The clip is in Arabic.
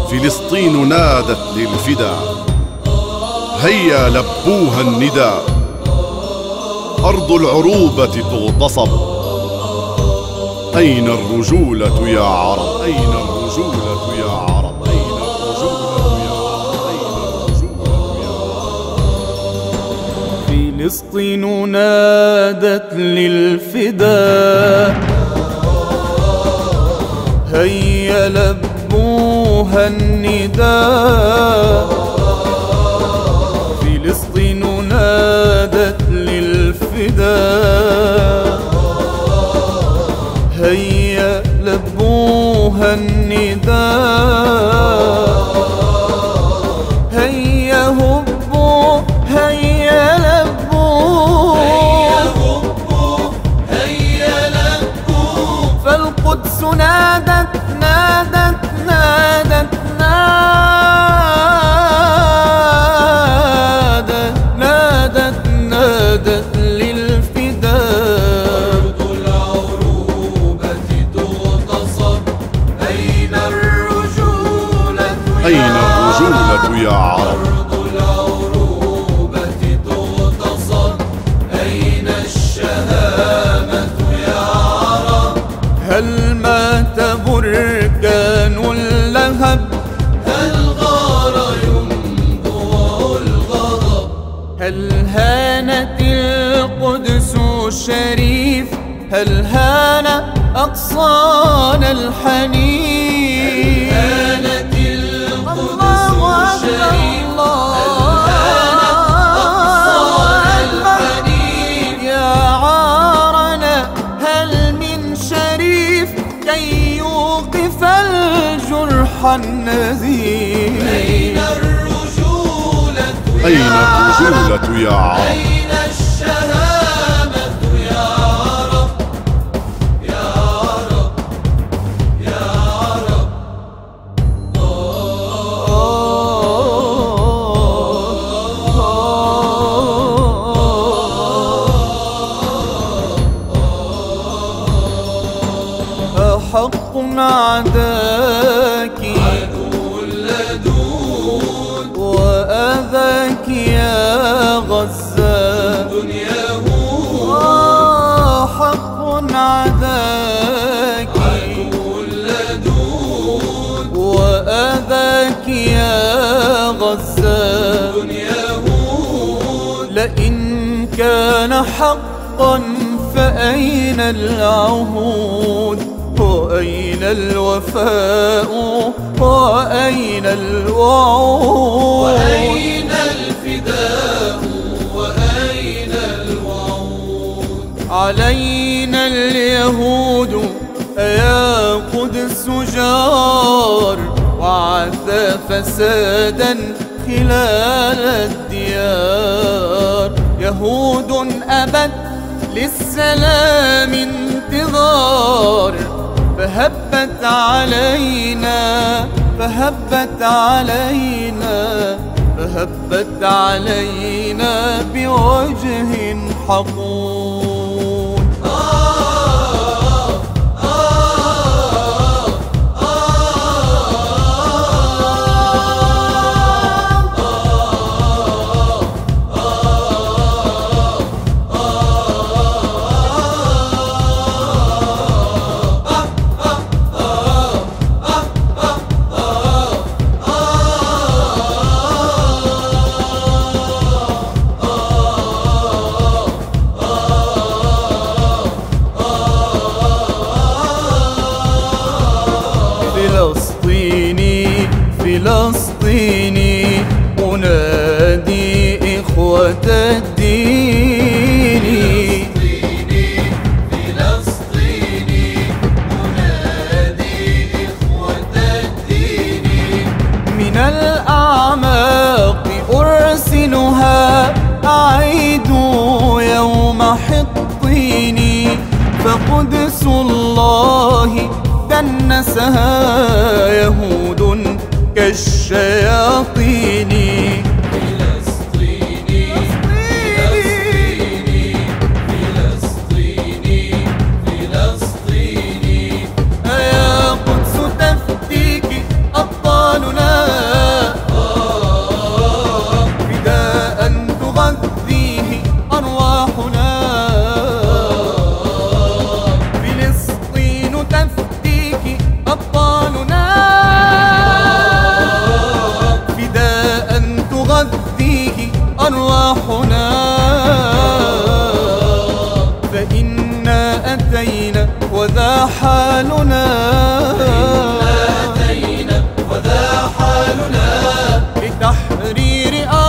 فلسطين نادت للفداء، هيا لبوها النداء. أرض العروبة تغتصب، أين الرجولة يا عرب؟ أين الرجولة يا عرب؟ أين الرجولة يا عرب؟ أين الرجولة يا عرب؟ فلسطين نادت للفداء، هيا لبوها النداء. فلسطين نادت للفداء، هيا لبوها النداء. هيا هبوا هيا لبوا، هيا هبوا هيا لبوا. فالقدس نادت نادت نادت نادت نادت للفداء. أرض العروبة تغتصب، أين الرجولة أين الرجولة يا عرب؟ أرض العروبة تغتصب، أين الشهامة يا عرب؟ هل مات بركان اللهب؟ هل غار ينبوع الغضب؟ هل هانت القدس الشريف؟ هل هان أقصانا الحنين؟ هانت القدس الشريف، هل هانت أقصانا الحنين؟ يا عارنا هل من شريف كي يوقف الجرح النزيف؟ أين الرجولة أين يا عرب؟ الرجولة يا عرب؟ أين الشهامة يا عرب؟ يا عرب يا عرب. أحق عداك عدو اللدود، وأذاك يا غزة دنياه حق عداك عدو اللدود، وأذاك يا غزة. دنياه لئن كان حقا فأين العهود؟ وأين الوفاء؟ وأين الوعود؟ وأين الفداء؟ وأين الوعود؟ علينا اليهود يا قدس جار، وعثى فسادا خلال الديار. يهود أبت للسلام انتظار، فهبت علينا فهبت علينا فهبت علينا بوجه حقود. فلسطيني فلسطيني أنادي إخوة الدين. فلسطيني أنادي إخوة الدين. من الأعماق أرسلها أعيد يوم حطيني، فقدس الله دنسها يهود كالشياطين. فلسطيني فلسطيني فلسطيني فلسطيني. يا قدس تفديك أبطالنا وذا حالنا أتينا وذا حالنا لتحرير